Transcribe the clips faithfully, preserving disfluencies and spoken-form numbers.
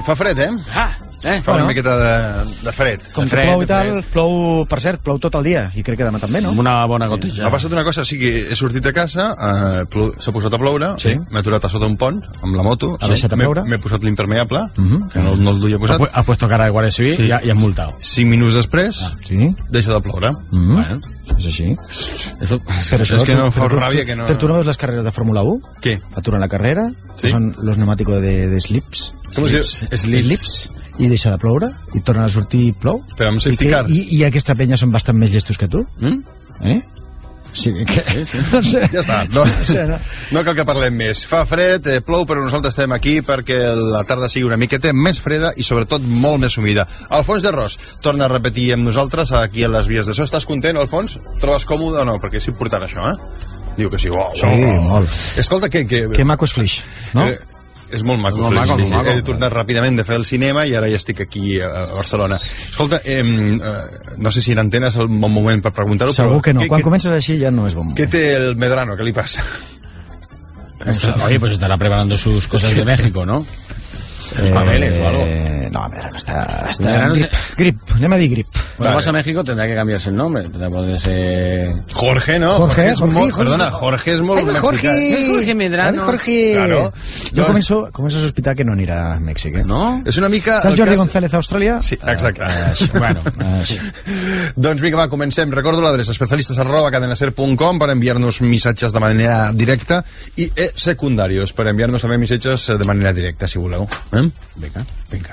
fa fred, eh? Ah, eh? Fa una miqueta de, de fred. Com que plou i tal, plou, per cert, plou tot el dia, i crec que demà també, no? Una bona gotija. Ha passat una cosa, sí que he sortit de casa, eh, s'ha posat a ploure, sí. M'he aturat a sota un pont, amb la moto, ha deixat a ploure, m'he posat l'impermeable, uh -huh. que no, no el duia posat. Ha, ha puesto cara de guardia civil sí. i, ha, i has multado. Cinc minuts després, ah, sí? deixa de ploure. Uh -huh. Bueno, és així. Eso, però això és que no fa ràbia que no... Però tu no veus les carreres de Fórmula u? Què? Aturen la carrera, sí? Són los neumáticos de, de slips. Com slips. Es diu? Slips. I deixa de ploure, i tornen a sortir i plou. Però amb safety car. I, I aquesta penya són bastant més llestos que tu? Mm? Eh? Sí, que... sí, sí. No sé. Ja està, no, no, sé, no. no cal que parlem més. Fa fred, eh, plou, però nosaltres estem aquí perquè la tarda sigui una miqueta més freda i sobretot molt més humida. Alfons de Ros torna a repetir amb nosaltres aquí a les vies de so. Estàs content, Alfons? Trobes còmode o no? Perquè és important això, eh? Diu que sí. Oh, sí, oh. molt. Escolta, que... Que, que maco és Flix, no? Eh, és molt maco, molt maco, molt maco. He tornat ràpidament de fer el cinema i ara ja estic aquí a Barcelona. Escolta, eh, eh, no sé si en antena és el bon moment per preguntar-ho. Segur però, que no, què, quan què, comences així ja no és bon moment. Què té el Medrano? Què li passa? Oye, pues estará preparando sus cosas de México, ¿no? Los papeles eh, o algo. No, a ver, está, está grip, se... grip, anem a dir grip. Cuando vale. vas a México tendrá que cambiarse el nombre, tendrá que ponerse... Jorge, ¿no? Jorge, Jorge, es Jorge, molt, Jorge, perdona, Jorge és molt mexicà. Jorge, Jorge Medrano. Jorge. Claro. Jo no. començo, començo a sospitar que no anirà a Mèxic, eh? No? És una mica... Saps Jordi cas... González a Austràlia? Sí, exacte. Uh, uh, bueno, uh, sí. Doncs vinga, va, comencem. Recordo l'adreça especialistes arroba cadenaser punt com per enviar-nos missatges de manera directa i e secundarios per enviar-nos també missatges de manera directa, si voleu. Eh? Vinga. Vinga.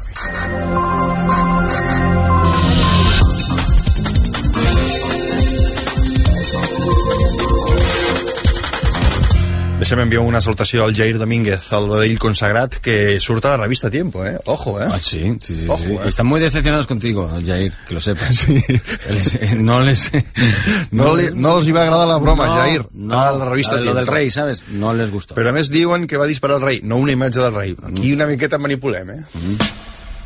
Deixa'm enviar una salutació al Jair Domínguez, el vedell consagrat, que surt a la revista Tiempo, ¿eh? Ojo, ¿eh? Ah, sí, sí, sí. Ojo, sí. ¿eh? Están muy decepcionados contigo, Jair, que lo sepas. Sí. El, no les... No, li, no els hi va agradar la broma, no, Jair, no, a la revista Tiempo. Lo del Tiempo. rei, ¿sabes? No les gustó. Però a més diuen que va disparar el rei, no una imatge del rei. Aquí una miqueta manipulem, eh? Mm.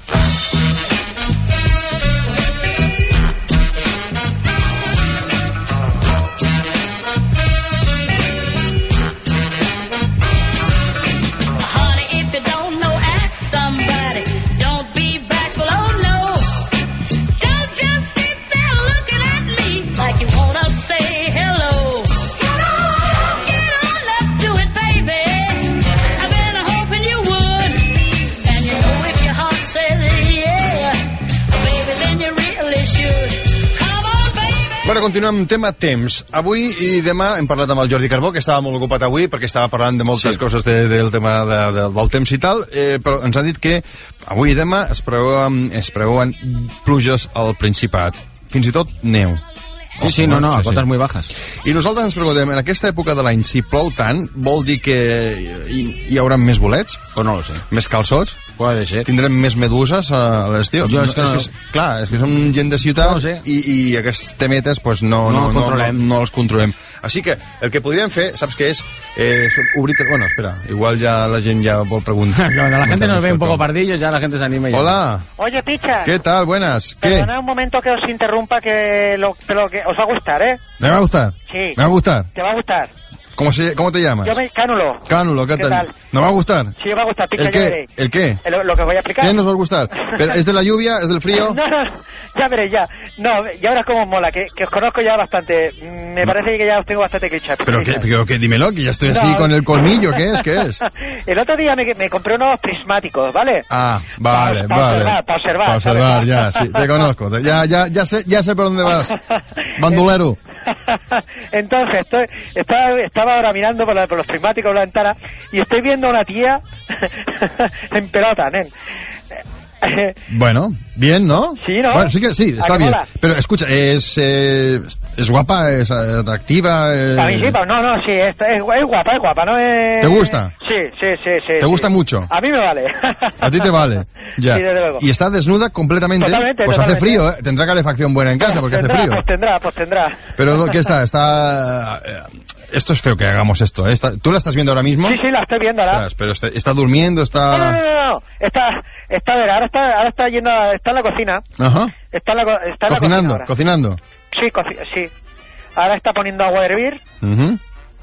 Bueno, continuem amb tema temps. Avui i demà hem parlat amb el Jordi Carbó, que estava molt ocupat avui perquè estava parlant de moltes sí. coses de, del tema de, de, del temps i tal, eh, però ens han dit que avui i demà es preveuen, es preveuen pluges al Principat, fins i tot neu. Sí, sí, no, no, a cotes muy bajas. I nosaltres ens preguntem, en aquesta època de l'any, si plou tant, vol dir que hi, hi haurà més bolets? Pues no lo sé. Més calçots? Puede ser. Tindrem més meduses a l'estiu? Jo és que no... És que, clar, és que som gent de ciutat no sé. i, i aquests temetes pues, no, no, no, no, no, no els controlem. Així que el que podríem fer, saps què és? Eh, obrir... Bueno, espera, igual ja la gent ja vol preguntar. Cuando la gente nos ve un poco pardillos, ya la gente se anima. Y Hola. Oye, picha. ¿Qué tal? Buenas. ¿Qué? Perdona un momento que os interrumpa, que lo, lo que os va a gustar, ¿eh? ¿Me va a gustar? Sí. ¿Me va a gustar? ¿Te va a gustar? ¿Cómo, se, ¿Cómo te llamas? Yo me... Cánulo. Cánulo, ¿qué, ¿Qué tal? tal? ¿No va a gustar? Sí, me va a gustar, picha. ¿El qué? ¿El qué? Lo, lo que os voy a explicar. ¿Qué nos va a gustar? ¿Pero ¿Es de la lluvia? ¿Es del frío? No, no, ya veréis, ya. No, ya verás cómo os mola, que, que os conozco ya bastante. Me no. parece que ya os tengo bastante cliché. ¿Pero qué? Pero qué, dímelo, que ya estoy así no. con el colmillo. ¿Qué es? ¿Qué es? El otro día me, me compré unos prismáticos, ¿vale? Ah, vale, para, para vale. Observar, para observar. Para observar, ya, sí, te conozco. Ya, ya, ya, sé, ya sé por dónde vas. Bandolero. Entonces, estoy, estaba, estaba ahora mirando por, la, por los prismáticos de la ventana y estoy viendo a una tía en pelota, nen. Bueno, bien, ¿no? Sí, ¿no? Bueno, sí que sí, está bien. Mola? Pero escucha, es, eh, es guapa, es atractiva. Eh... A mí sí, pero no, no, sí, es, es, es guapa, es guapa, ¿no? Es... ¿Te gusta? Sí, sí, sí, sí. ¿Te sí. gusta mucho? A mí me vale. A ti te vale. Ya. Sí, desde luego. Y está desnuda completamente. Totalmente, pues totalmente. hace frío, ¿eh? Tendrá calefacción buena en casa porque tendrá, hace frío. Pues tendrá, pues tendrá. Pero ¿qué está? Está. Esto es feo que hagamos esto, ¿eh? ¿Tú la estás viendo ahora mismo? Sí, sí, la estoy viendo ahora. Ostras, pero está, está durmiendo, está... No, no, no, no, no. Está, está, a ver, ahora está, ahora está yendo, a, está en la cocina. Ajá. Está en la, está en cocinando, la cocina cocinando. Sí, coci sí. Ahora está poniendo agua a hervir. Uh-huh.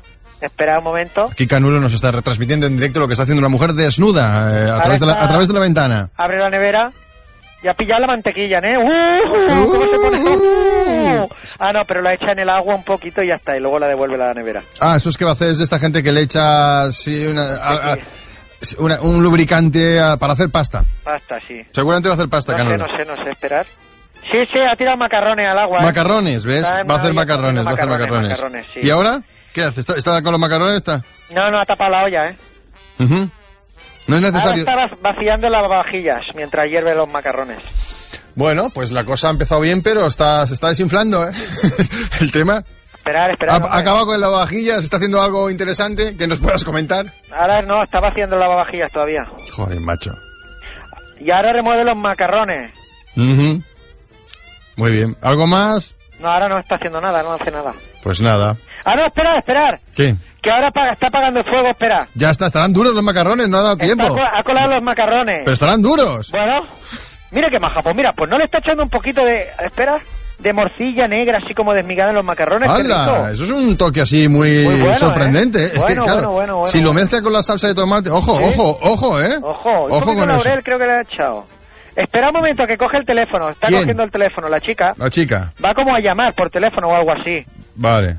Espera un momento. Aquí Canulo nos está retransmitiendo en directo lo que está haciendo una mujer desnuda eh, a, través de la, a través de la ventana. Abre la nevera y ha pillado la mantequilla, ¿eh? ¡Uh! ¿Cómo se pone? ¡Uh! Ah, no, pero la echa en el agua un poquito y ya está, y luego la devuelve a la nevera. Ah, eso es que va a hacer es de esta gente que le echa sí, una, a, a, una, un lubricante a, para hacer pasta. Pasta, sí. Seguramente va a hacer pasta, no Canulo. No sé, no sé, no sé, esperar. Sí, sí, ha tirado macarrones al agua. ¿eh? Macarrones, ¿ves? Está Va a hacer macarrones, macarrones, va a hacer macarrones. macarrones sí. ¿Y ahora? ¿Qué hace? ¿Está, está con los macarrones? ¿Está? No, no, ha tapado la olla, ¿eh? Uh-huh. No es necesario... Ahora está vaciando las vajillas mientras hierve los macarrones. Bueno, pues la cosa ha empezado bien, pero está, se está desinflando, ¿eh? El tema. Esperar, esperar. Ha, ha acabado con la vajilla, se está haciendo algo interesante que nos puedas comentar. Ahora no, está vaciando las vajillas todavía. Joder, macho. Y ahora remueve los macarrones. Uh-huh. Muy bien. ¿Algo más? No, ahora no está haciendo nada, no hace nada. Pues nada. Ah, no, esperar, esperar. ¿Qué? Que ahora pa- está apagando el fuego, espera. Ya está, estarán duros los macarrones, no ha dado tiempo. Está, ha colado los macarrones. Pero estarán duros. Bueno, mira qué maja. Pues mira, pues no le está echando un poquito de... Espera, de morcilla negra, así como desmigada en los macarrones. ¡Hala! Eso es un toque así muy, muy bueno, sorprendente. ¿eh? Es Bueno, que, claro, bueno, bueno, bueno, si lo bueno. mezcla con la salsa de tomate... Ojo, ¿Sí? ojo, ojo, ¿eh? Ojo, un ojo poquito con de eso. laurel creo que le ha echado. Espera un momento que coge el teléfono. Está ¿Quién? cogiendo el teléfono la chica. La chica. Va como a llamar por teléfono o algo así. Vale.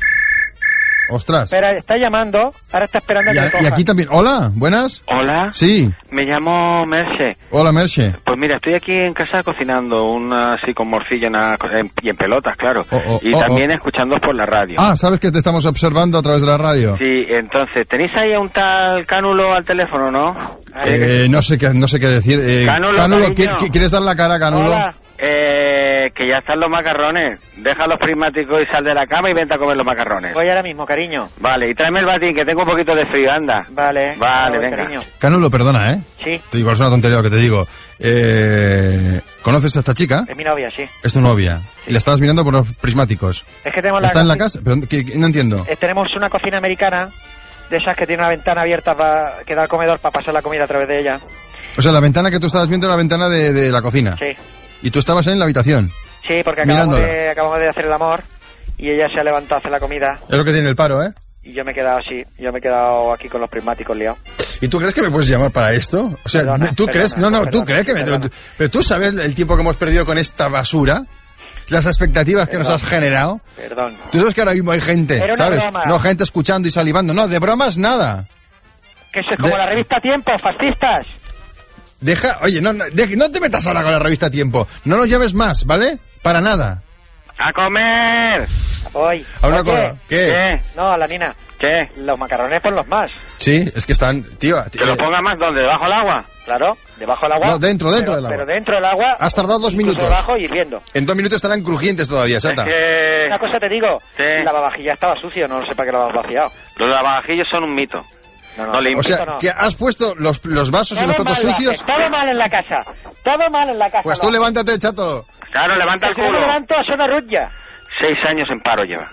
Ostras. Espera, está llamando. Ahora está esperando a Y, que a- le y coja. aquí también. Hola, ¿buenas? Hola, Sí. me llamo Merce. Hola, Merche. Pues mira, estoy aquí en casa cocinando una así con morcilla en la- en- y en pelotas, claro. Oh, oh, y oh, también oh. escuchando por la radio. Ah, ¿sabes que te estamos observando a través de la radio? Sí, entonces, ¿tenéis ahí a un tal Cánulo al teléfono, no? Eh, no sé qué, no sé qué decir. Eh, Cánulo, ¿qui- cariño. qui- ¿quieres dar la cara, Canulo? Hola. Eh, que ya están los macarrones. Deja los prismáticos y sal de la cama y vente a comer los macarrones. Voy ahora mismo, cariño. Vale, y tráeme el batín, que tengo un poquito de frío, anda. Vale. Vale, Voy, venga. cariño. Canulo, perdona, ¿eh? Sí, Te igual es una tontería lo que te digo. Eh, ¿Conoces a esta chica? es mi novia, sí. Es tu novia. Y la estabas mirando por los prismáticos. Es que tenemos la... ¿Está en la coci- casa? Pero, ¿qué- qué? No entiendo. Eh, tenemos una cocina americana de esas que tiene una ventana abierta pa- que da al comedor para pasar la comida a través de ella. O sea, la ventana que tú estabas viendo era la ventana de, de la cocina. Sí, Y tú estabas en la habitación. sí, porque acabamos Mirándola. de, acabamos de hacer el amor y ella se ha levantado a hacer la comida Es lo que tiene el paro, ¿eh? y yo me he quedado así, yo me he quedado aquí con los prismáticos liados. ¿Y tú crees que me puedes llamar para esto? O sea, Perdona, ¿tú perdona, crees? No, no, ¿tú perdona, crees que me... perdona. Pero tú sabes el tiempo que hemos perdido con esta basura, las expectativas que nos Perdón. has generado. Perdón. Tú sabes que ahora mismo hay gente, Era una ¿sabes? broma. No, gente escuchando y salivando. No, de bromas nada. Que eso es como De- la revista Tiempo, fascistas. Deja, oye, no, no, de- no te metas ahora con la revista Tiempo. No nos llames más, ¿vale? Para nada. ¡A comer! Hoy. A una Oye, cosa. ¿Qué? ¿Qué? No, a la nina. ¿Qué? Los macarrones por los más. Sí, es que están, tío. ¿Que lo eh, ponga más donde? ¿Debajo del agua? Claro, debajo del agua. No, dentro, dentro pero, del agua. Pero dentro del agua. Has tardado dos incluso minutos. Debajo y hirviendo. En dos minutos estarán crujientes todavía, Sata. Es que Una cosa te digo. Sí. La lavavajilla estaba sucio, no sé para qué lo has vaciado. los lavavajillos son un mito. No, no, No le O sea, eso no. que has puesto los, los vasos y los Todo platos mal, sucios. Vázquez, todo mal en la casa. Todo mal en la casa. Pues tú Vázquez. levántate, chato. Claro, levanta el Si no me culo. levanto, a una rulla. Seis años en paro lleva.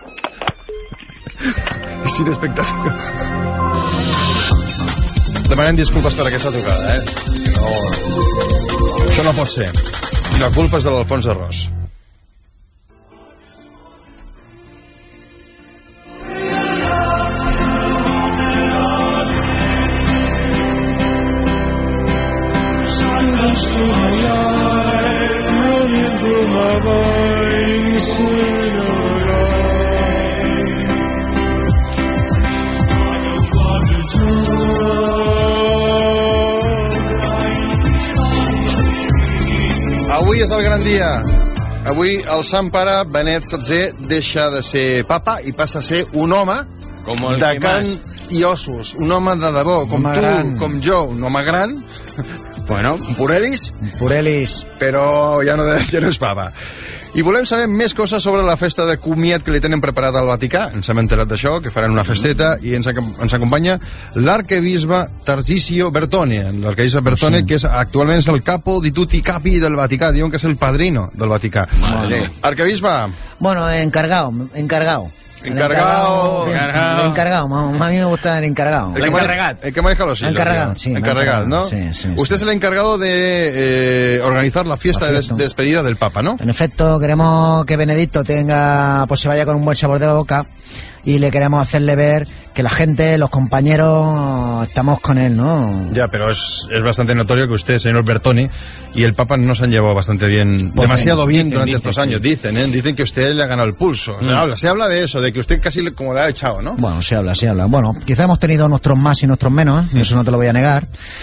Sin expectativa. Demanem disculpes per aquesta trucada, eh? No, això no pot ser. I la culpa és de l'Alfons Arròs. Avui és el gran dia. Avui el Sant Pare Benet setzè deixa de ser papa i passa a ser un home Como el de que carn más. i ossos. Un home de debò, com home tu, gran. com jo. Un home gran, Bueno, un purelis, Purelis. però ja no, ja no és papa. I volem saber més coses sobre la festa de comiat que li tenen preparat al Vaticà. Ens hem enterat d'això, que faran una festeta, i ens, ac- ens acompanya l'arquebisbe Tarcisio Bertone. L'arquebisbe Bertone, Sí. que és, actualment és el capo di tutti i capi del Vaticà. Diuen que és el padrino del Vaticà. Madre. Arquebisbe, Bueno, encargado, encargado. Encargado. El Encargado. El encargado, a mí me gusta el encargado. el que, maneja, el que maneja los hilos. Encargado, ya. sí, Encargado, ¿no? sí, sí, Usted sí. es el encargado de eh, organizar la fiesta La de fiesta. des- despedida del Papa, ¿no? En efecto, queremos que Benedicto tenga, pues se vaya con un buen sabor de boca. y le queremos hacerle ver que la gente, los compañeros, estamos con él, ¿no? Ya, pero es, es bastante notorio que usted, señor Bertoni, y el Papa no se han llevado bastante bien, Pues demasiado bien dicen, durante dicen, estos sí. años, dicen, ¿eh? Dicen que usted le ha ganado el pulso. O sea, Mm. habla, se habla de eso, de que usted casi le- como le ha echado, ¿no? Bueno, se habla, se habla. Bueno, quizá hemos tenido nuestros más y nuestros menos, ¿eh? Eso no te lo voy a negar.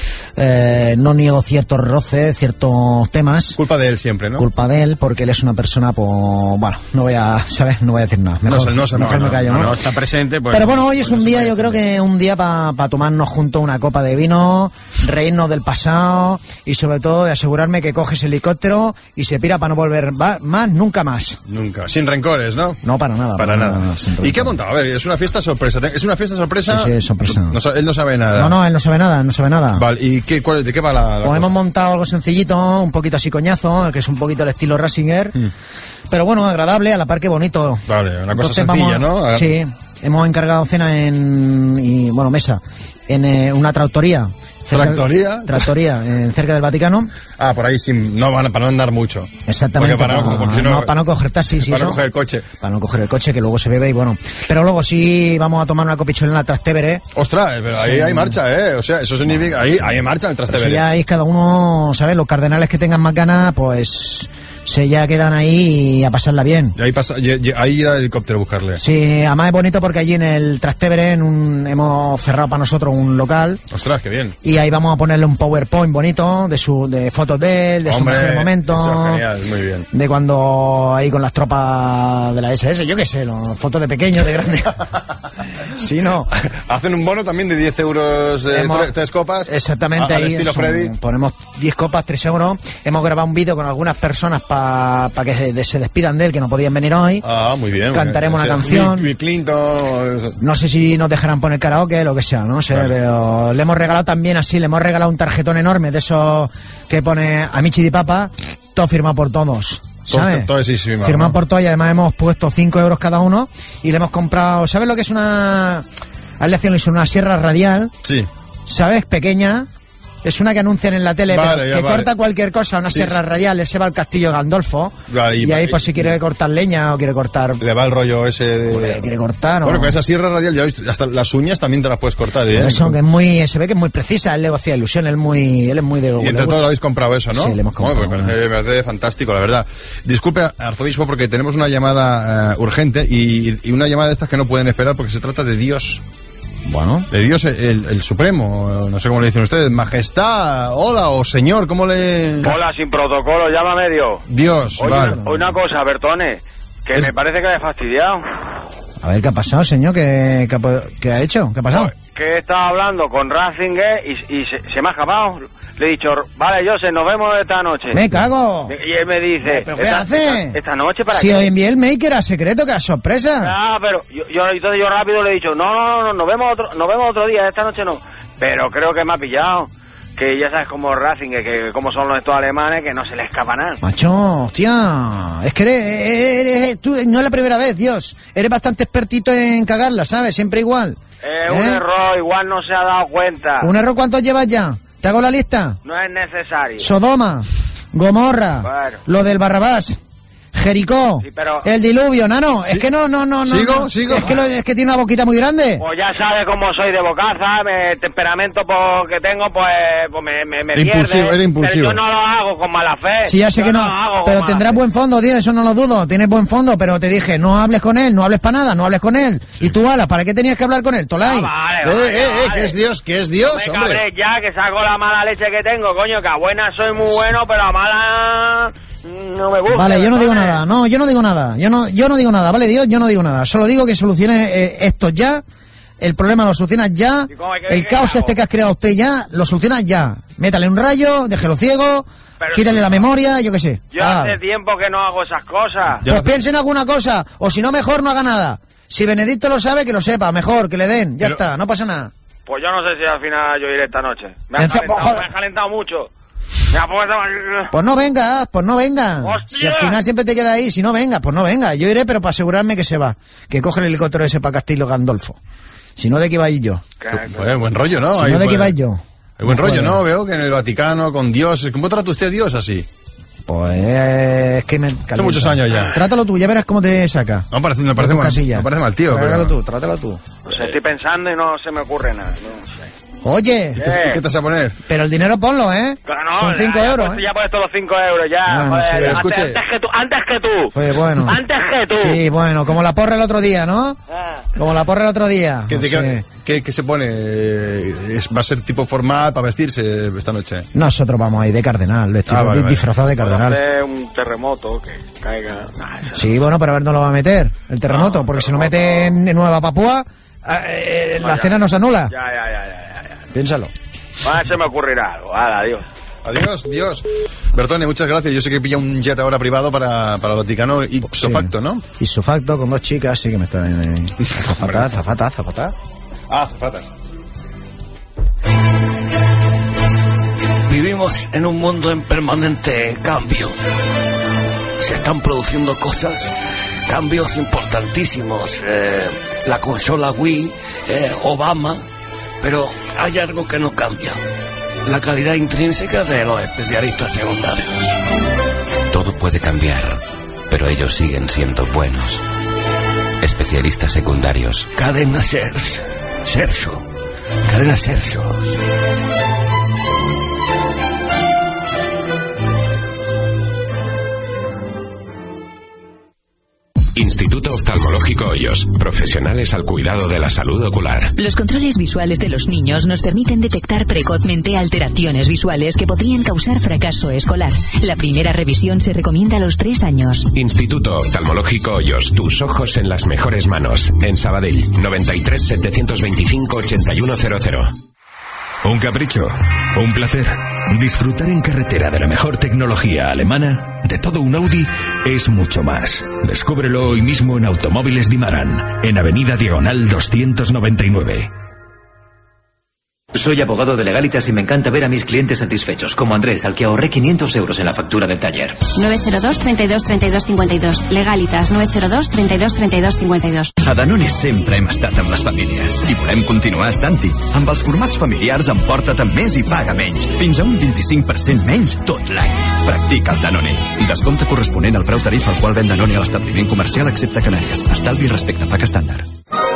Eh, no niego ciertos roces, ciertos temas. Culpa de él siempre, ¿no? Culpa de él, porque él es una persona, pues, bueno, no voy a, ¿sabes? No voy a decir nada. Mejor, No se- no se- mejor no, me no, callo, No, ¿no? no está presente, pues... Pero bueno, hoy es pues un no se día, puede yo creo defender. que un día para tomarnos juntos una copa de vino, reírnos del pasado y sobre todo de asegurarme que coges helicóptero y se pira para no volver va- más, nunca más. Nunca. Sin rencores, ¿no? No, para nada. Para nada. sin ¿Y qué ha rencor. montado? A ver, es una fiesta sorpresa. ¿Es una fiesta sorpresa? Sí, sí, es sorpresa. No, sa- él no sabe nada. No, no, él no sabe nada, él no sabe nada. Vale, ¿y qué, cuál- de qué va la, la Pues cosa? hemos montado algo sencillito, un poquito así coñazo, que es un poquito el estilo Rasinger, Mm. pero bueno, agradable, a la par que bonito. Vale, una cosa Entonces sencilla, vamos- ¿no? A- Sí, hemos encargado cena en, y, bueno, mesa, en eh, una tractoría. cerca del- ¿Tractoría? Tractoría, en, cerca del Vaticano. Ah, por ahí sin, no van a, para no andar mucho. Exactamente. Porque para, no, porque si no, no, para no coger taxis y para no eso. coger el coche. Para no coger el coche, que luego se bebe y bueno. Pero luego sí vamos a tomar una copichuela en la Trastevere. Ostras, pero ahí Sí. hay marcha, ¿eh? O sea, eso significa... Ahí hay marcha en el Pero si Trastevere. ya ahí cada uno, ¿sabes? Los cardenales que tengan más ganas, pues se ya quedan ahí y a pasarla bien. Y ahí, pasa, y- y- ahí irá el helicóptero a buscarle. Sí, además es bonito porque allí en el Trastevere en un, hemos cerrado para nosotros un local Ostras, qué bien. y ahí vamos a ponerle un PowerPoint bonito de su de fotos de él, de Hombre, sus mejores eso momentos. es genial, muy bien. De cuando ahí con las tropas de la ese ese, yo qué sé, ¿no? Fotos de pequeño, de grande. Sí, no. Hacen un bono también de diez euros, de Hemos- tres, tres copas. Exactamente, a- al ahí estilo es un- Freddy. ponemos diez copas, tres euros. Hemos grabado un vídeo con algunas personas para que se, de- se despidan de él, que no podían venir hoy. Ah, muy bien. Cantaremos muy bien. una O sea, canción. Bill Clinton... No sé si nos dejarán poner karaoke, lo que sea, no sé, Vale. pero le hemos regalado también así, le hemos regalado un tarjetón enorme de esos que pone Amici di Papa, todo firmado por todos. Todo- ¿Sabes? todo sí, sí, firmado, Firmado ¿no? por todos y además hemos puesto cinco euros cada uno y le hemos comprado, ¿sabes lo que es una... A él le hacían una sierra radial, Sí. ¿sabes? Pequeña. Es una que anuncian en la tele, Vale, pero ya, que vale. corta cualquier cosa, una Sí, sierra sí. radial, él se va al castillo Gandolfo. Vale, y- y, ahí pues si quiere cortar leña o quiere cortar... Le va el rollo ese de... quiere cortar o... Bueno, con esa sierra radial, ya ves, hasta las uñas también te las puedes cortar, ¿eh? Por eso, que es muy, se ve que es muy precisa, él le hacía ilusión, él, muy, él es muy de... Y entre todos lo habéis comprado eso, ¿no? Sí, le hemos comprado. Bueno, pues me parece, me parece fantástico, la verdad. Disculpe, arzobispo, porque tenemos una llamada eh, urgente y, y una llamada de estas que no pueden esperar porque se trata de Dios. Bueno. De Dios, el, el Supremo, no sé cómo le dicen ustedes, Majestad, hola o Señor, ¿cómo le...? Hola, sin protocolo, llámame Dios. Dios, Oye, vale. una, una cosa, Bertone, que Es- me parece que me he fastidiado. A ver, ¿qué ha pasado, señor? ¿Qué, qué, ha, po- qué ha hecho? ¿Qué ha pasado? Que estaba hablando con Ratzinger y, y se, se me ha escapado. Le he dicho, vale, José, nos vemos esta noche. ¡Me cago! Y él me dice, ¿Pero qué esta, hace? esta, esta noche para Si qué? hoy envié el mail que era secreto, que era sorpresa. Ah, pero yo, yo, entonces yo rápido le he dicho, no, no, no, nos vemos otro, nos vemos otro día, esta noche no. Pero creo que me ha pillado. Que ya sabes como Ratzinger, que como son los estos alemanes, que no se les escapa nada. Macho, hostia, es que eres, eres- tú, no es la primera vez, Dios. Eres bastante expertito en cagarla, ¿sabes? Siempre igual. Es un ¿Eh? error, igual no se ha dado cuenta. ¿Un error cuántos llevas ya? ¿Te hago la lista? No es necesario. Sodoma, Gomorra, Bueno. lo del Barrabás, Jericó, Sí, pero- el diluvio, nano, es que no, no, no, no. ¿Sigo? no. ¿Sigo? Es que, lo- es que tiene una boquita muy grande. Pues ya sabes cómo soy de bocaza, me- el temperamento pues, que tengo, pues, pues me, me, me Impulsivo, pierde. era impulsivo. Pero yo no lo hago con mala fe. Sí, ya sé Yo que no, lo hago con pero mala tendrás fe. buen fondo, tío, eso no lo dudo, tienes buen fondo, pero te dije, no hables con él, no hables para nada, no hables con él. Y tú, Alas, ¿para qué tenías que hablar con él, Tolai? Ah, vale, Eh, vale, eh, eh, vale. que es Dios, que es Dios, No me hombre. cabré ya, que saco la mala leche que tengo, coño, que a buena soy muy bueno, pero a mala mm, no me gusta. Vale, yo no digo ¿sabes? nada, no, yo no digo nada, yo no, yo no digo nada, vale, Dios, yo no digo nada, solo digo que solucione eh, esto ya, el problema lo solucionas ya, ¿Y cómo hay que- el qué caos hago? este que has creado usted ya, lo solucionas ya, métale un rayo, déjelo ciego, Pero quítale si- la memoria, yo qué sé. Yo Ah. hace tiempo que no hago esas cosas. Ya Pues hace- piense en alguna cosa, o si no, mejor no haga nada. Si Benedicto lo sabe, que lo sepa, mejor, que le den, ya Pero- está, no pasa nada. Pues yo no sé si al final yo iré esta noche. Me ha En fin, calentado, joder. me ha calentado mucho. Me ha puesto... Pues no venga, pues no venga. ¡Hostia! Si al final siempre te queda ahí, si no venga, pues no venga. Yo iré, pero para asegurarme que se va. Que coge el helicóptero ese para Castillo Gandolfo. Si no, ¿de qué iba a ir yo? Pues, buen rollo, ¿no? Si Ahí no, ¿de qué puede- iba a ir yo? Hay buen No rollo, joder. ¿no? Veo que en el Vaticano, con Dios... ¿Cómo trata usted a Dios así? Pues eh, es que me Hace muchos años ya. Trátalo tú, ya verás cómo te saca. No, parece, me, parece mal, me parece mal, tío. Trátalo pero... tú, trátalo tú. Pues estoy pensando y no se me ocurre nada. No sé. Oye, ¿Qué, ¿Qué, ¿Qué te vas a poner? Pero el dinero ponlo, ¿eh? Claro, no, son cinco ya, euros, pues, ¿eh? Ya pones todos los cinco euros, ya. Bueno, joder, sí, antes, escuche. antes que tú, antes que tú. Pues bueno. Antes que tú. Sí, bueno, como la porra el otro día, ¿no? Ah. Como la porra el otro día. ¿Qué, No de, sé. qué, qué, ¿Qué se pone? ¿Es, ¿Va a ser tipo formal para vestirse esta noche? Nosotros vamos ahí de cardenal, vestido, Ah, vale, vale. disfrazado de cardenal. Puede hacer un terremoto que caiga. Nah, eso Sí, bueno, pero a ver, no lo va a meter el terremoto, No, porque si lo terremoto. mete en Nueva Papúa, eh, la Vaya. cena nos anula. Ya, ya, ya, ya, ya, ya. Piénsalo. Ah, se me ocurrirá algo. Hala, adiós. Adiós, Dios. Bertone, muchas gracias. Yo sé que pilla un jet ahora privado para, para el Vaticano ipso Sí. facto, ¿no? Y su facto con dos chicas, sí que me está... Eh, zafata, zafata, zafata. Ah, zapatas. Vivimos en un mundo en permanente cambio. Se están produciendo cosas, cambios importantísimos. Eh, la consola Wii, eh, Obama, pero hay algo que no cambia. La calidad intrínseca de los especialistas secundarios. Todo puede cambiar, pero ellos siguen siendo buenos. Especialistas secundarios. Cadena Sers, Serso, Cadena Serso. Instituto Oftalmológico Hoyos. Profesionales al cuidado de la salud ocular. Los controles visuales de los niños nos permiten detectar precozmente alteraciones visuales que podrían causar fracaso escolar. La primera revisión se recomienda a los tres años. Instituto Oftalmológico Hoyos. Tus ojos en las mejores manos. En Sabadell. noventa y tres, setecientos veinticinco, ochenta y uno cero cero. Un capricho, un placer. Disfrutar en carretera de la mejor tecnología alemana, de todo un Audi, es mucho más. Descúbrelo hoy mismo en Automóviles Dimaran, en Avenida Diagonal doscientos noventa y nueve. Soy abogado de Legalitas y me encanta ver a mis clientes satisfechos, como Andrés, al que ahorré quinientos euros en la factura del taller. nueve cero dos, trenta y dos, trenta y dos, cincuenta y dos. Legalitas, nueve cero dos, trenta y dos, trenta i dos, cinquanta i dos. A Danone sempre hem estat amb les famílies i volem continuar estant-hi. Amb els formats familiars emporta't més i paga menys. Fins a un vint-i-cinc per cent menys tot l'any. Practica el Danone. Descompte corresponent al preu tarif al qual ven Danone a l'establiment comercial excepte Canàries. Estalvi respecte pack estàndard.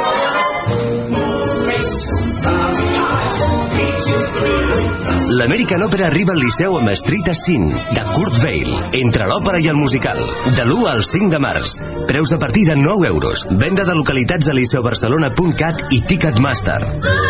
L'American Opera arriba al Liceu amb Street as Sin, de Kurt Weill, entre l'òpera i el musical, de l'u al cinc de març. Preus de partida nou euros. Venda de localitats a liceubarcelona punt cat i Ticketmaster.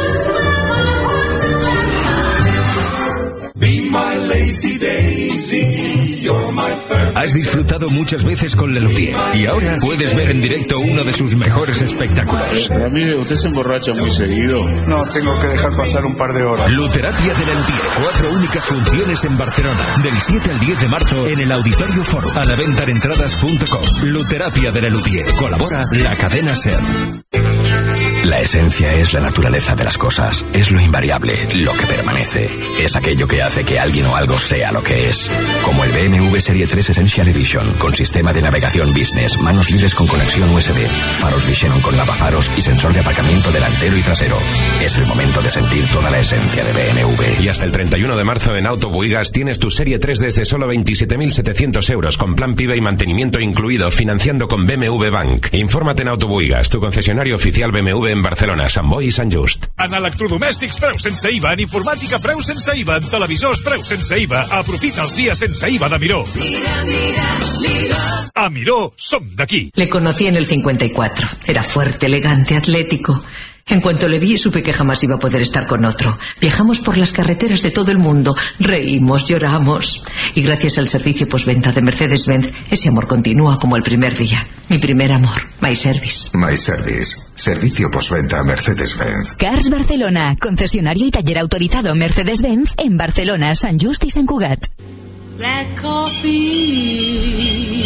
Has disfrutado muchas veces con Lelutier y ahora puedes ver en directo uno de sus mejores espectáculos. Ramírez, ¿usted se emborracha muy seguido? No, tengo que dejar pasar un par de horas. Luterapia de Lelutier. Cuatro únicas funciones en Barcelona. Del siete al diez de marzo en el Auditorio Foro. A la venta en entradas punto com. Luterapia de Lelutier. Colabora la cadena SER. La esencia es la naturaleza de las cosas, es lo invariable, lo que permanece. Es aquello que hace que alguien o algo sea lo que es. Como el B M W Serie tres Essential Edition, con sistema de navegación business, manos libres con conexión U S B, faros Vision con lavafaros y sensor de aparcamiento delantero y trasero. Es el momento de sentir toda la esencia de B M W. Y hasta el treinta y uno de marzo en Auto Buigas tienes tu Serie tres desde solo veintisiete mil setecientos euros, con plan PIB y mantenimiento incluido, financiando con B M W Bank. Infórmate en Auto Buigas, tu concesionario oficial B M W en Barcelona, Sant Boi i Sant Just. En electrodomèstics, preu sense I V A. En informàtica, preu sense I V A. En televisors, preu sense I V A. Aprofita els dies sense I V A de Miró. Mira, mira, mira. A Miró, som d'aquí. Le conocí en el cincuenta y cuatro. Era fuerte, elegante, atlético. En cuanto le vi, supe que jamás iba a poder estar con otro. Viajamos por las carreteras de todo el mundo. Reímos, lloramos. Y gracias al servicio postventa de Mercedes-Benz, ese amor continúa como el primer día. Mi primer amor. My Service. My Service. Servicio postventa Mercedes-Benz. Cars Barcelona. Concesionario y taller autorizado Mercedes-Benz en Barcelona, Sant Just y Sant Cugat. Black coffee.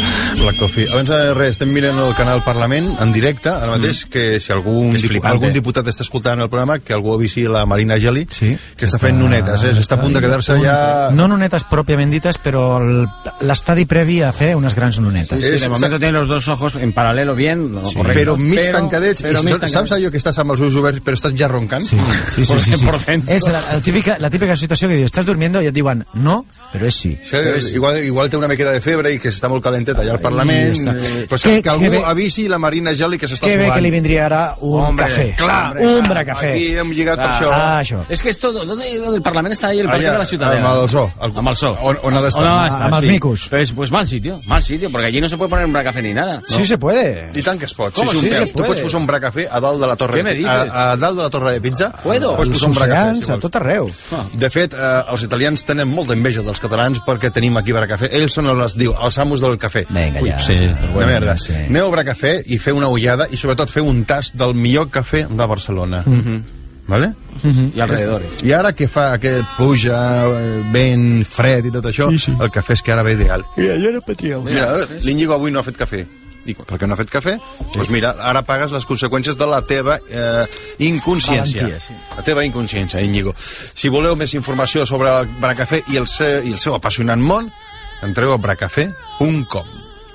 Black Coffee. Abans de res, estem mirant el canal Parlament en directe, ara mateix, mm. que si algun, dipu algun diputat està escoltant el programa, que algú avisi la Marina Geli, sí, que està, està fent nonetes, eh? Està a punt de quedar-se ja... No nonetes pròpiament dites, però l'estadi previ a fer unes grans nonetes. Sí, sí, de momento tiene los dos ojos en paralelo bien, no, sí. correcto. Però mig però, tancadets, però i mig tancadets. Saps allò que estàs amb els ulls oberts però estàs ja roncant? Sí, sí, sí. sí, sí, sí. És la, la, típica, la típica situació que dius, estàs durmiendo i et diuen no, però és sí. sí però és igual, igual té una miqueta de febre i que està molt calentet allà al Parlament, eh, pues que, que algú que avisi la Marina Geli que s'està sudant. Que bé que li vindria ara un hombre, café. Clar, un bracafé. Aquí hem lligat clar. per això. Ah, això. És que esto, ¿dónde, dónde el Parlament està ahí, el Parque de la Ciutadella? Amb el zoo. Amb el zoo. On, on ha d'estar. Amb els micos. Pues, pues mal sitio, mal sitio, porque allí no se puede poner un bracafé ni nada. ¿no? Sí se puede. I tant que es pot. Com sí, sí, sí se tu pots posar un bracafé a dalt de la torre. Què me dices? A, a dalt de la torre de pizza. Puedo. Pots posar un bracafé. Si a tot arreu. Ah. De fet, eh, els italians tenen molta enveja dels catalans perquè tenim aquí bracafé. Ells són els, diu, els amos del cafè. Vinga, ja. Sí, una merda. Sí. Aneu a bracafé i feu una ullada i sobretot feu un tast del millor cafè de Barcelona. Mm -hmm. Vale? Uh -huh. I alrededores. I ara que fa aquest pluja, vent, fred i tot això, sí, sí. el cafè és que ara ve ideal. Mira, jo no patriu. Mira, l'Íñigo avui no ha fet cafè. I perquè no ha fet cafè, sí. doncs mira, ara pagues les conseqüències de la teva eh, inconsciència. Valentia, sí. La teva inconsciència, Íñigo. Si voleu més informació sobre el bracafè i el seu, i el seu apassionant món, entreu a bracafé punt com.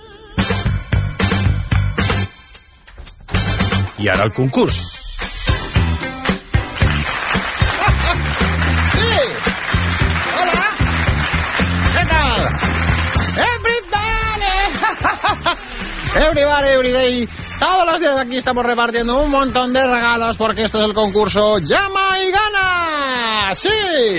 I ara el concurs. Everybody, everyday, todos los días aquí estamos repartiendo un montón de regalos porque este es el concurso Llama y Gana. ¡Sí!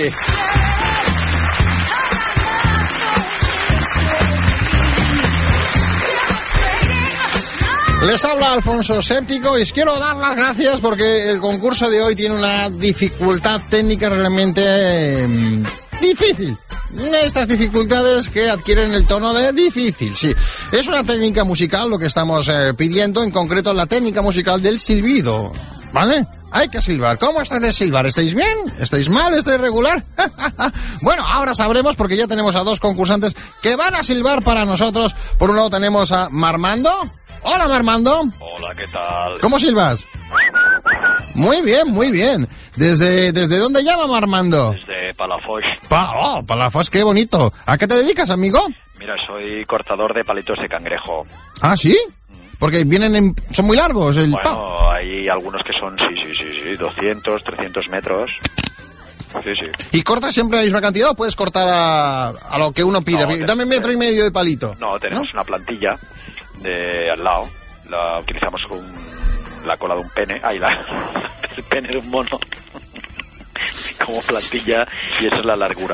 Les habla Alfonso Séptico y os quiero dar las gracias porque el concurso de hoy tiene una dificultad técnica realmente eh, difícil. Estas dificultades que adquieren el tono de difícil, sí. Es una técnica musical lo que estamos eh, pidiendo, en concreto la técnica musical del silbido, ¿vale? Hay que silbar. ¿Cómo estáis de silbar? ¿Estáis bien? ¿Estáis mal? ¿Estáis regular? Bueno, ahora sabremos porque ya tenemos a dos concursantes que van a silbar para nosotros. Por un lado tenemos a Marmando. Hola, Marmando. Hola, ¿qué tal? ¿Cómo silbas? Muy bien, muy bien. ¿Desde, desde dónde llama Armando? Desde Palafox. Pa oh, Palafox, qué bonito. ¿A qué te dedicas, amigo? Mira, soy cortador de palitos de cangrejo. ¿Ah, sí? Porque vienen en... son muy largos el Bueno, pa. hay algunos que son, sí, sí, sí, sí, doscientos, trescientos metros. Sí, sí. ¿Y cortas siempre la misma cantidad o puedes cortar a, a lo que uno pide? No, Dame metro y medio de palito. No, tenemos ¿no? una plantilla de al lado. La utilizamos con la cola de un pene. Ay, la, el pene de un mono. Como plantilla, y esa es la largura.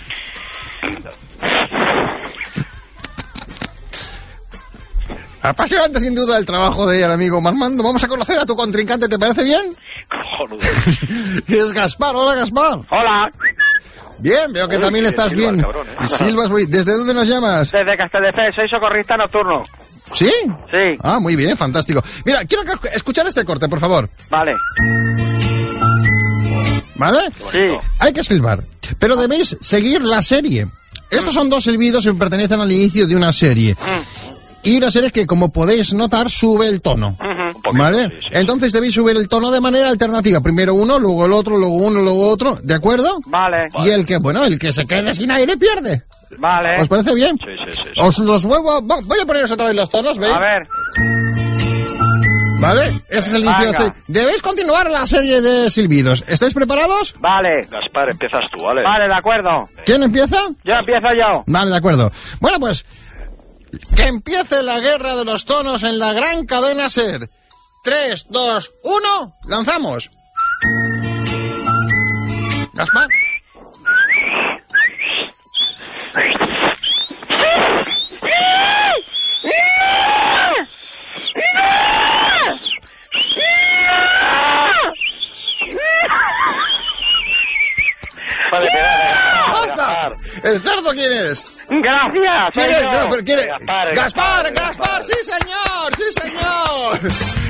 Apasionante sin duda el trabajo de el amigo Marmando. Vamos a conocer a tu contrincante, ¿te parece bien? Cojonudo. Es Gaspar, hola Gaspar. Hola. Bien, veo que Uy, también estás silbar, bien. Cabrón, ¿eh? Silvas, güey. ¿Desde dónde nos llamas? Desde Castelldefels, soy socorrista nocturno. ¿Sí? Sí. Ah, muy bien, fantástico. Mira, quiero que escuchar este corte, por favor. Vale. ¿Vale? Sí. Hay que silbar, pero debéis seguir la serie. Estos son dos silbidos que pertenecen al inicio de una serie. Y la serie que, como podéis notar, sube el tono. Un poquito, ¿Vale? sí, sí, Entonces debéis subir el tono de manera alternativa. Primero uno, luego el otro, luego uno, luego otro. ¿De acuerdo? Vale. Y el que, bueno, el que se quede sin aire pierde. Vale. ¿Os parece bien? Sí, sí, sí, sí. Os los vuelvo... Voy a poneros otra vez los tonos, ¿veis? A ver. ¿Vale? Ese es el inicio de la serie. Debéis continuar la serie de silbidos. ¿Estáis preparados? Vale. Gaspar, empiezas tú, ¿vale? Vale, de acuerdo. ¿Quién empieza? Yo empiezo yo. Vale, de acuerdo. Bueno, pues... que empiece la guerra de los tonos en la gran cadena SER. tres, dos, uno, lanzamos. Gaspar. Vale, ¡Basta! ¿El cerdo quién es? Gracias. ¿Quién es? No, pero ¿quién es? Gaspar, Gaspar, Gaspar, sí señor, sí señor. Sí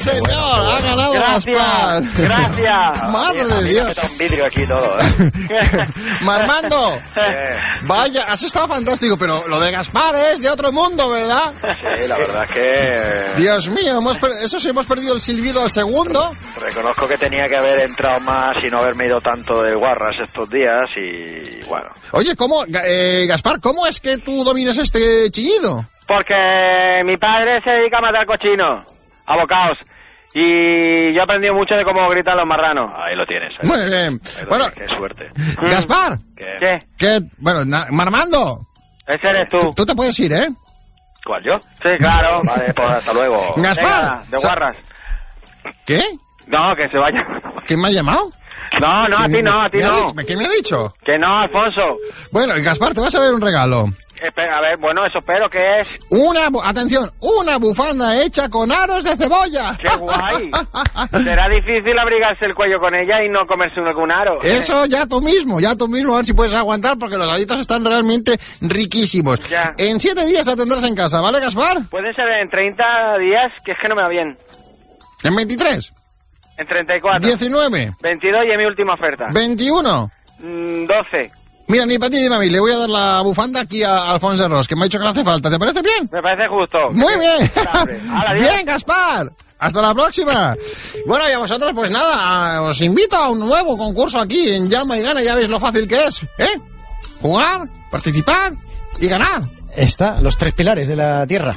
señor! Bueno, ¡ha ganado Gracias, Gaspar! ¡Gracias! ¡Madre de Dios! Un vidrio aquí todo, ¿eh? Marmando, vaya, has estado fantástico, pero lo de Gaspar es de otro mundo, ¿verdad? Sí, la verdad es que... Dios mío, hemos per... eso sí, hemos perdido el silbido al segundo. Reconozco que tenía que haber entrado más y no haberme ido tanto del Guarras estos días y bueno. Oye, ¿cómo, eh, Gaspar, cómo es que tú dominas este chillido? Porque mi padre se dedica a matar cochinos, a bocaos. Y yo he aprendido mucho de cómo gritan los marranos. Ahí lo tienes. Ahí. Muy bien. Bueno, qué suerte. Gaspar. ¿Qué? ¿Qué? Bueno, na... Marmando. Ese eres tú. tú. Tú te puedes ir, ¿eh? ¿Cuál, yo? Sí, claro. Vale, pues hasta luego. Gaspar. Venga, de Guarras. ¿Qué? No, que se vaya. ¿Quién me ha llamado? No, no, a ti no, a ti no. ¿Qué me ha dicho? Que no, Alfonso. Bueno, Gaspar, te vas a ver un regalo. Espera, a ver, bueno, eso espero que es... Una, atención, una bufanda hecha con aros de cebolla. ¡Qué guay! Será difícil abrigarse el cuello con ella y no comerse uno con aro. Eso ya tú mismo, ya tú mismo, a ver si puedes aguantar, porque los aritos están realmente riquísimos. Ya. En siete días la tendrás en casa, ¿vale, Gaspar? Puede ser en treinta días, que es que no me va bien. ¿En veintitrés? En treinta y cuatro. diecinueve. veintidós y en mi última oferta. veintiuno. Mm, doce. Mira, ni para ti ni para mí, le voy a dar la bufanda aquí a Alfonso Ros, que me ha dicho que le hace falta. ¿Te parece bien? Me parece justo. Muy bien. Hala, bien, Gaspar. Hasta la próxima. Bueno, y a vosotros, pues nada, os invito a un nuevo concurso aquí en Llama y Gana. Ya veis lo fácil que es, ¿eh? Jugar, participar y ganar. Está, los tres pilares de la tierra.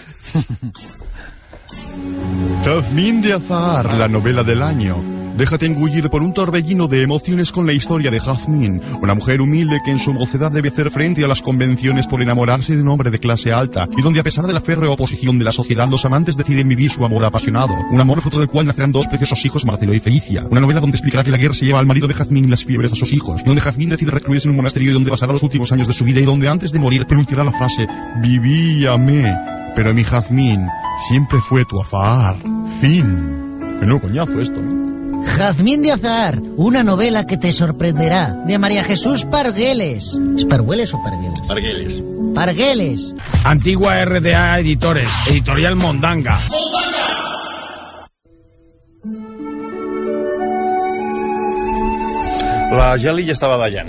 Jazmín de Azahar, la novela del año. Déjate engullir por un torbellino de emociones con la historia de Jazmín, una mujer humilde que en su mocedad debe hacer frente a las convenciones por enamorarse de un hombre de clase alta, y donde a pesar de la férrea oposición de la sociedad, los amantes deciden vivir su amor apasionado. Un amor fruto del cual nacerán dos preciosos hijos, Marcelo y Felicia. Una novela donde explicará que la guerra se lleva al marido de Jazmín y las fiebres a sus hijos, donde Jazmín decide recluirse en un monasterio y donde pasará los últimos años de su vida y donde antes de morir pronunciará la frase «Vivíame, pero mi Jazmín siempre fue tu Azahar». Fin. Menudo coñazo esto, ¿no? Jazmín de Azahar, una novela que te sorprenderá, de María Jesús Pargueles. ¿Es Pargueles o Pargueles? Pargueles. Pargueles. Antigua R D A Editores, Editorial Mondanga. La Geli ja estava ballant.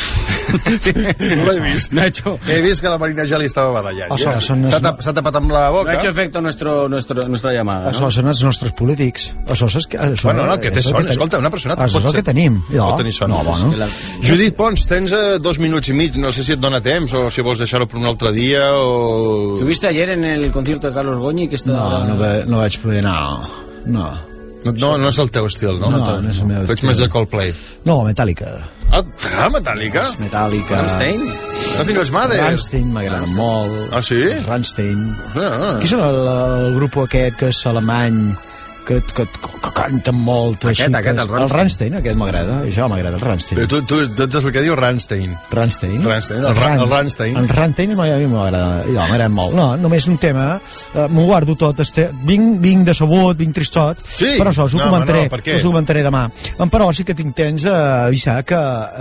No l'he vist. No ha hecho... He vist que la Marina Geli estava badallant. Això, són els... S'ha tapat amb la boca. No ha hecho efecto nuestro, nuestro, nuestra llamada, Això ¿no? són els nostres polítics. Això és que... Això, Bueno, no, que té son. Escolta, una persona... Això és el que tenim. No, pot tenir son. No, bueno. La... Judit Pons, tens eh, dos minuts i mig. No sé si et dona temps o si vols deixar-ho per un altre dia o... ¿Tuviste ayer en el concierto de Carlos Goñi? Que está No, ahora... no, ve, no vaig poder anar. No. No, no és el teu estil, no? No, no és el meu estil. Tu ets més de Coldplay. No, Metallica. Ah, ah Metallica? Metallica. Rammstein? Nothing Else Matters. Rammstein m'agrada molt. Ah, sí? Rammstein. Ah. Qui són el, el grup aquest que és alemany, que, que, que canten molt? Aquest, així, aquest, que és- el Rammstein. El Rammstein, aquest m'agrada. Això m'agrada, el Rammstein. Però tu, tu, tu ets el que diu Rammstein. Rammstein? Rammstein, el, Ra- el Rammstein. El Rammstein a mi m'agrada, jo, m'agrada molt. No, només un tema, eh, m'ho guardo tot, este, vinc, vinc decebut, vinc tristot, Sí? però això us ho No, home, comentaré, no, per què? us ho comentaré demà. Em, Però sí que tinc temps d'avisar que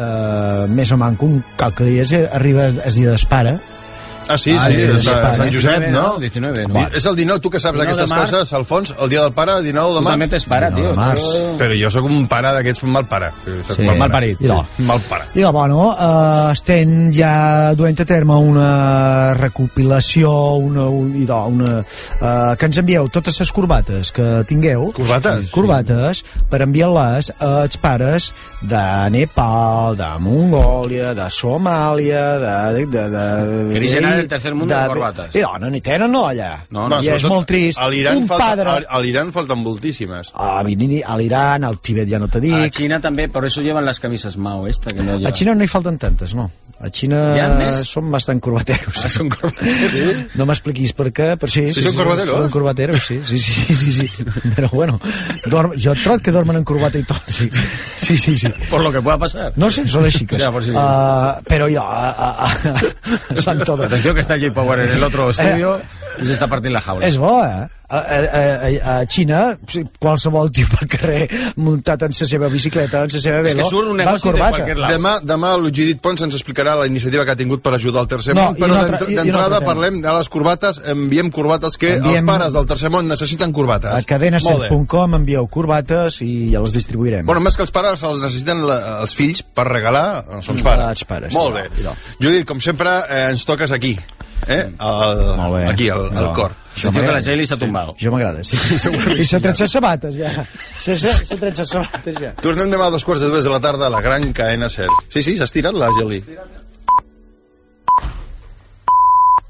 eh, més o manco un qualque dies arriba el dia d'espara. Ah, sí, Ah, sí, el de dia Sant del Josep, pare. no? diecinueve, ¿no? Va. És el dinou, tu que saps dinou aquestes de març. coses, Alfons, el dia del pare, dinou de març. Totalment és pare, tio. dinou de març. Això- Però jo sóc un pare d'aquests mal pare. Soc Sí. mal parit. I no. Mal pare. I bueno, eh, estem ja duent a terme una recopilació, una, un, idò, una, eh, que ens envieu totes les corbates que tingueu. Corbates? Corbates, per enviar-les als pares de Nepal, de Mongòlia, de Somàlia, de... de, de Queréis llenar el tercer mundo de corbates. I no, no n'hi tenen, no, allà. No, Va, I és sobretot molt trist. A l'Iran Un falta, padre... a- a l'Iran falten moltíssimes. A, mi- a l'Iran, al Tibet ja no te A dic. China también, por eso llevan las camisas Mao esta que no lleva. A Xina no hi falten tantes, no. A Xina Hi ha més? són bastant corbateros. Ah, són corbateros. No m'expliquis per què, però sí. Sí, són corbateros? Són corbateros, sí, sí, sí, sí, sí, sí. Però bueno, dorm, jo trobo que dormen en corbata i tot, sí. Sí, sí, sí. Por lo que pueda pasar. No sé, són les xiques. Ya, por si- Uh, però jo, a, a, a, a Santo de... Atención que está J Power en el otro estudio y se está partiendo la jaula. És bo, eh? a, a, a, a Xina qualsevol tio pel carrer muntat en la seva bicicleta, en la seva velo, és que surt un negoci de qualsevol lau. Demà, demà l'Ugidit Pons ens explicarà la iniciativa que ha tingut per ajudar el tercer No, món, i però un altre- d'ent- i- i un d'entrada altre tema. parlem de les corbates, enviem corbates que Enviem- els pares del tercer món necessiten corbates. A cadena Molt set bé. punt com envieu corbates i ja les distribuirem. Bueno, més que els pares els necessiten la, els fills per regalar als seus Mm, pares. als pares, Molt sí, bé. idò. Judit, com sempre, eh, ens toques aquí. Eh? El, aquí, al, al cor. Això que la Geli s'ha tombat. Jo m'agrada, sí. I s'ha tret les sabates, ja. S'ha tret les sabates, ja. Tornem demà a dos quarts de dues de la tarda a la gran cadena SER. Sí, sí, s'ha estirat la Geli.